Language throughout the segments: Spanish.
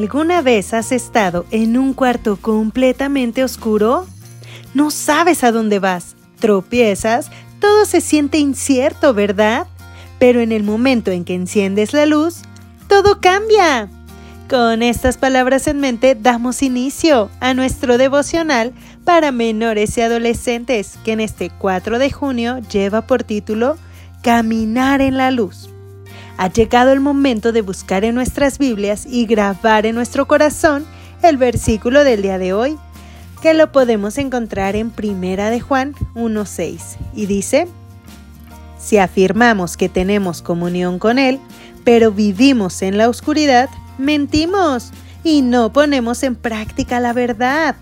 ¿Alguna vez has estado en un cuarto completamente oscuro? No sabes a dónde vas, tropiezas, todo se siente incierto, ¿verdad? Pero en el momento en que enciendes la luz, todo cambia. Con estas palabras en mente, damos inicio a nuestro devocional para menores y adolescentes, que en este 4 de junio lleva por título Caminar en la Luz. Ha llegado el momento de buscar en nuestras Biblias y grabar en nuestro corazón el versículo del día de hoy, que lo podemos encontrar en 1 de Juan 1:6, y dice: si afirmamos que tenemos comunión con Él, pero vivimos en la oscuridad, mentimos y no ponemos en práctica la verdad.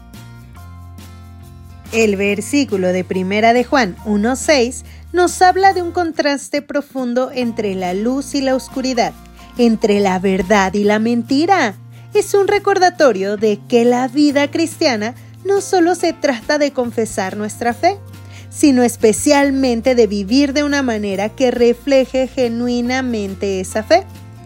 El versículo de 1 de Juan 1:6 nos habla de un contraste profundo entre la luz y la oscuridad, entre la verdad y la mentira. Es un recordatorio de que la vida cristiana no solo se trata de confesar nuestra fe, sino especialmente de vivir de una manera que refleje genuinamente esa fe.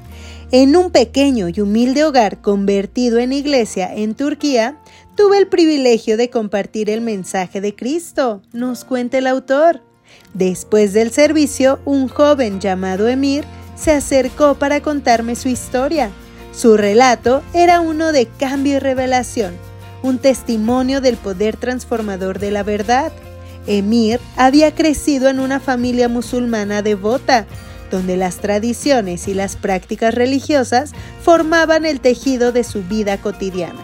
En un pequeño y humilde hogar convertido en iglesia en Turquía, tuve el privilegio de compartir el mensaje de Cristo, nos cuenta el autor. Después del servicio, un joven llamado Emir se acercó para contarme su historia. Su relato era uno de cambio y revelación, un testimonio del poder transformador de la verdad. Emir había crecido en una familia musulmana devota, donde las tradiciones y las prácticas religiosas formaban el tejido de su vida cotidiana.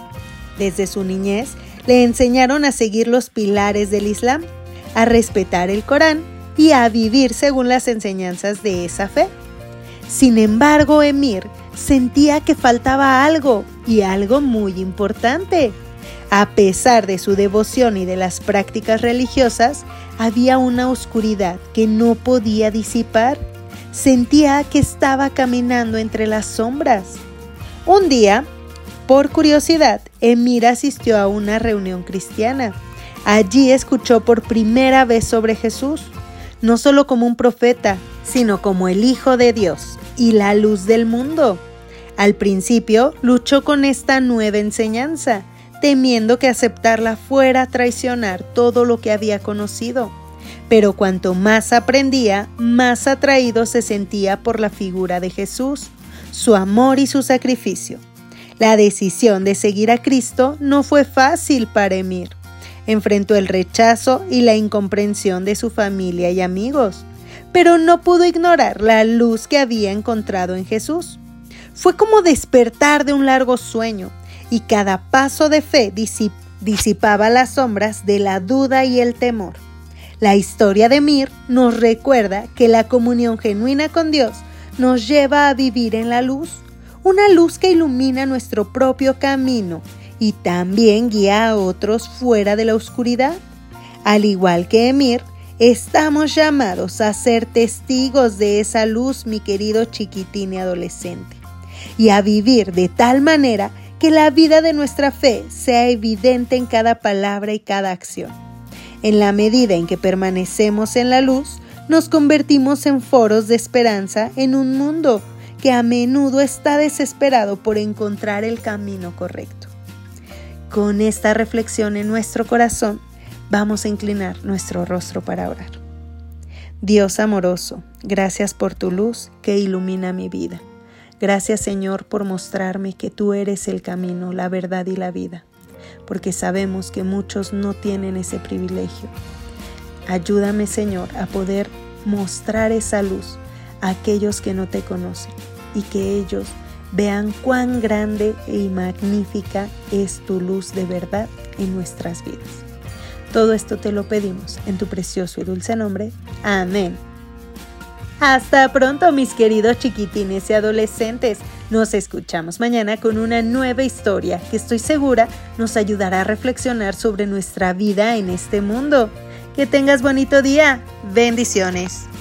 Desde su niñez, le enseñaron a seguir los pilares del Islam, a respetar el Corán y a vivir según las enseñanzas de esa fe. Sin embargo, Emir sentía que faltaba algo, y algo muy importante. A pesar de su devoción y de las prácticas religiosas, había una oscuridad que no podía disipar. Sentía que estaba caminando entre las sombras. Un día, por curiosidad, Emir asistió a una reunión cristiana. Allí escuchó por primera vez sobre Jesús, no solo como un profeta, sino como el Hijo de Dios y la luz del mundo. Al principio, luchó con esta nueva enseñanza, temiendo que aceptarla fuera a traicionar todo lo que había conocido. Pero cuanto más aprendía, más atraído se sentía por la figura de Jesús, su amor y su sacrificio. La decisión de seguir a Cristo no fue fácil para Emir. Enfrentó el rechazo y la incomprensión de su familia y amigos, pero no pudo ignorar la luz que había encontrado en Jesús. Fue como despertar de un largo sueño, y cada paso de fe disipaba las sombras de la duda y el temor. La historia de Emir nos recuerda que la comunión genuina con Dios nos lleva a vivir en la luz, una luz que ilumina nuestro propio camino y también guía a otros fuera de la oscuridad. Al igual que Emir, estamos llamados a ser testigos de esa luz, mi querido chiquitín y adolescente, y a vivir de tal manera que la vida de nuestra fe sea evidente en cada palabra y cada acción. En la medida en que permanecemos en la luz, nos convertimos en foros de esperanza en un mundo que a menudo está desesperado por encontrar el camino correcto. Con esta reflexión en nuestro corazón, vamos a inclinar nuestro rostro para orar. Dios amoroso, gracias por tu luz que ilumina mi vida. Gracias, Señor, por mostrarme que tú eres el camino, la verdad y la vida, porque sabemos que muchos no tienen ese privilegio. Ayúdame, Señor, a poder mostrar esa luz a aquellos que no te conocen y que ellos vean cuán grande y magnífica es tu luz de verdad en nuestras vidas. Todo esto te lo pedimos en tu precioso y dulce nombre. Amén. Hasta pronto, mis queridos chiquitines y adolescentes. Nos escuchamos mañana con una nueva historia que estoy segura nos ayudará a reflexionar sobre nuestra vida en este mundo. Que tengas bonito día. Bendiciones.